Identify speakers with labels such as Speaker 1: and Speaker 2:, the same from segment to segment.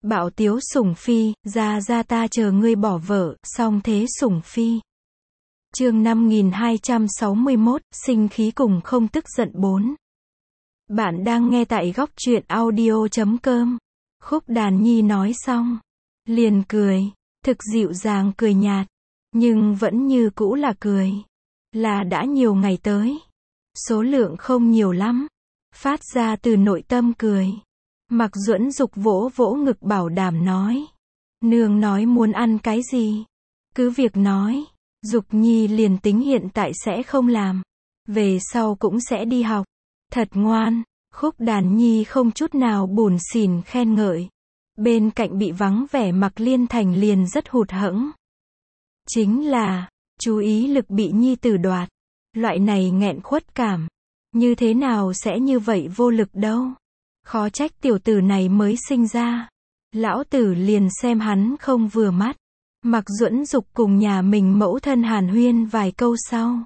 Speaker 1: Bạo tiếu sủng phi, ra ta chờ ngươi bỏ vợ, song thế sủng phi. Chương 5261, sinh khí cùng không tức giận 4. Bạn đang nghe tại góc truyện audio.com. Khúc Đàn Nhi nói xong, liền cười, thực dịu dàng cười nhạt, nhưng vẫn như cũ là cười. Là đã nhiều ngày tới, số lượng không nhiều lắm, phát ra từ nội tâm cười. Mạc Duẫn Dục vỗ vỗ ngực bảo đảm nói, nương nói muốn ăn cái gì, cứ việc nói. Dục Nhi liền tính hiện tại sẽ không làm, về sau cũng sẽ đi học. Thật ngoan. Khúc Đàn Nhi không chút nào bủn xỉn khen ngợi. Bên cạnh bị vắng vẻ Mạc Liên Thành liền rất hụt hẫng. Chính là, chú ý lực bị nhi tử đoạt. Loại này nghẹn khuất cảm, như thế nào sẽ như vậy vô lực đâu. Khó trách tiểu tử này mới sinh ra. Lão tử liền xem hắn không vừa mắt. Mạc Duẫn Dục cùng nhà mình mẫu thân hàn huyên vài câu sau,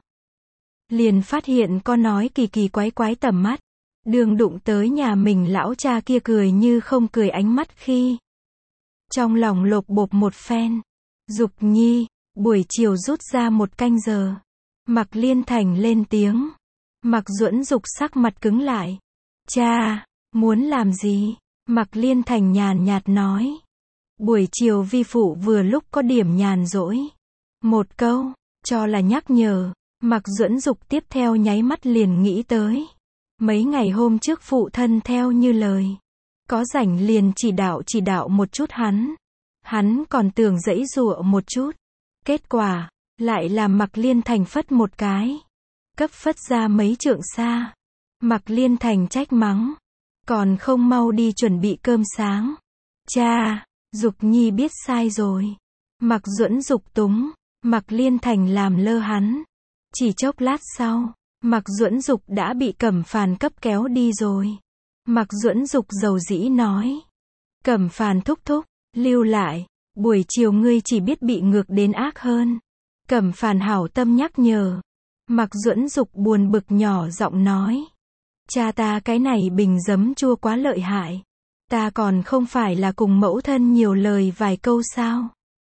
Speaker 1: liền phát hiện con nói kỳ kỳ quái quái tầm mắt. Đường đụng tới nhà mình lão cha kia cười như không cười ánh mắt khi, trong lòng lộp bộp một phen. Dục Nhi, buổi chiều rút ra 1 canh giờ. Mạc Liên Thành lên tiếng. Mạc Duẫn Dục sắc mặt cứng lại. Cha, muốn làm gì? Mạc Liên Thành nhàn nhạt nói. Buổi chiều vi phụ vừa lúc có điểm nhàn rỗi. Một câu, cho là nhắc nhở. Mạc Duẫn Dục tiếp theo nháy mắt liền nghĩ tới. Mấy ngày hôm trước phụ thân theo như lời. Có rảnh liền chỉ đạo một chút hắn. Hắn còn tưởng giãy giụa một chút. Kết quả, lại làm Mạc Liên Thành phất một cái. Cấp phất ra mấy trượng xa. Mạc Liên Thành trách mắng. Còn không mau đi chuẩn bị cơm sáng. Cha, Dục Nhi biết sai rồi. Mạc Duẫn Dục túng. Mạc Liên Thành làm lơ hắn. Chỉ chốc lát sau, Mạc Duẫn Dục đã bị Cẩm Phàn cấp kéo đi rồi. Mạc Duẫn Dục dầu dĩ nói. Cẩm Phàn thúc thúc, lưu lại. Buổi chiều ngươi chỉ biết bị ngược đến ác hơn. Cẩm Phàn hảo tâm nhắc nhở. Mạc Duẫn Dục buồn bực nhỏ giọng nói. Cha ta cái này bình giấm chua quá lợi hại. Ta còn không phải là cùng mẫu thân nhiều lời vài câu sao?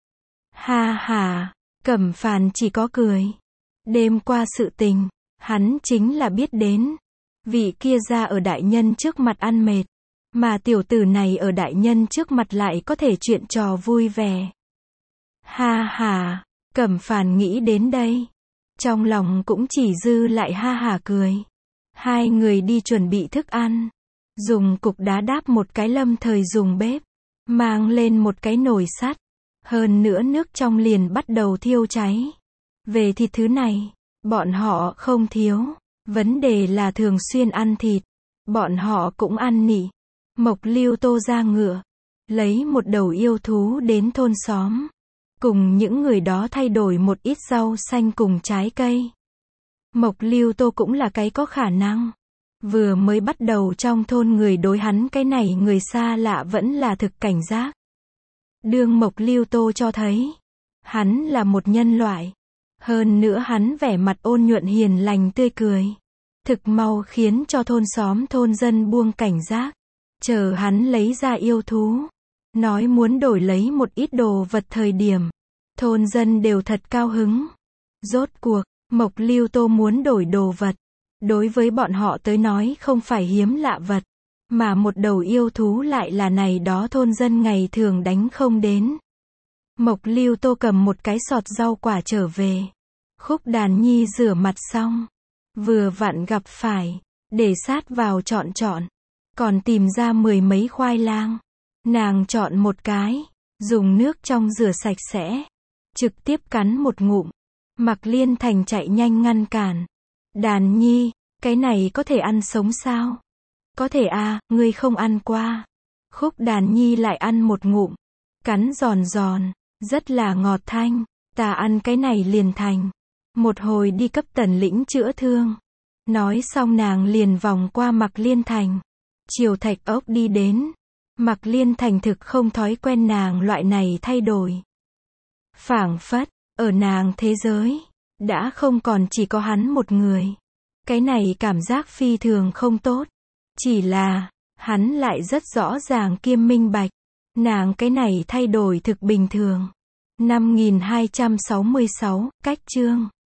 Speaker 1: Ha ha, Cẩm Phàn chỉ có cười. Đêm qua sự tình, hắn chính là biết đến. Vị kia ra ở đại nhân trước mặt ăn mệt, mà tiểu tử này ở đại nhân trước mặt lại có thể chuyện trò vui vẻ. Ha ha, Cẩm Phàn nghĩ đến đây, trong lòng cũng chỉ dư lại ha ha cười. Hai người đi chuẩn bị thức ăn, dùng cục đá đáp một cái lâm thời dùng bếp, mang lên một cái nồi sắt, hơn nữa nước trong liền bắt đầu thiêu cháy. Về thịt thứ này, bọn họ không thiếu, vấn đề là thường xuyên ăn thịt, bọn họ cũng ăn nị. Mộc Lưu Tô ra ngựa, lấy một đầu yêu thú đến thôn xóm, cùng những người đó thay đổi một ít rau xanh cùng trái cây. Mộc Lưu Tô cũng là cái có khả năng. Vừa mới bắt đầu trong thôn người đối hắn cái này người xa lạ vẫn là thực cảnh giác. Đương Mộc Lưu Tô cho thấy, hắn là một nhân loại. Hơn nữa hắn vẻ mặt ôn nhuận hiền lành tươi cười. Thực mau khiến cho thôn xóm thôn dân buông cảnh giác. Chờ hắn lấy ra yêu thú, nói muốn đổi lấy một ít đồ vật thời điểm, thôn dân đều thật cao hứng. Rốt cuộc, Mộc Lưu Tô muốn đổi đồ vật. Đối với bọn họ tới nói không phải hiếm lạ vật, mà một đầu yêu thú lại là này đó thôn dân ngày thường đánh không đến. Mộc Lưu Tô cầm một cái sọt rau quả trở về. Khúc Đàn Nhi rửa mặt xong, vừa vặn gặp phải, để sát vào chọn, còn tìm ra 10 mấy khoai lang. Nàng chọn một cái, dùng nước trong rửa sạch sẽ, trực tiếp cắn một ngụm. Mạc Liên Thành chạy nhanh ngăn cản. Đàn Nhi, cái này có thể ăn sống sao? Có thể à, ngươi không ăn qua. Khúc Đàn Nhi lại ăn một ngụm, cắn giòn giòn, rất là ngọt thanh. Ta ăn cái này liền thành. Một hồi đi cấp Tần lĩnh chữa thương. Nói xong nàng liền vòng qua Mạc Liên Thành. Chiều Thạch Ốc đi đến. Mạc Liên Thành thực không thói quen nàng loại này thay đổi. Phảng phất, ở nàng thế giới, đã không còn chỉ có hắn một người. Cái này cảm giác phi thường không tốt. Chỉ là, hắn lại rất rõ ràng kiêm minh bạch. Nàng cái này thay đổi thực bình thường. 5266, cách chương.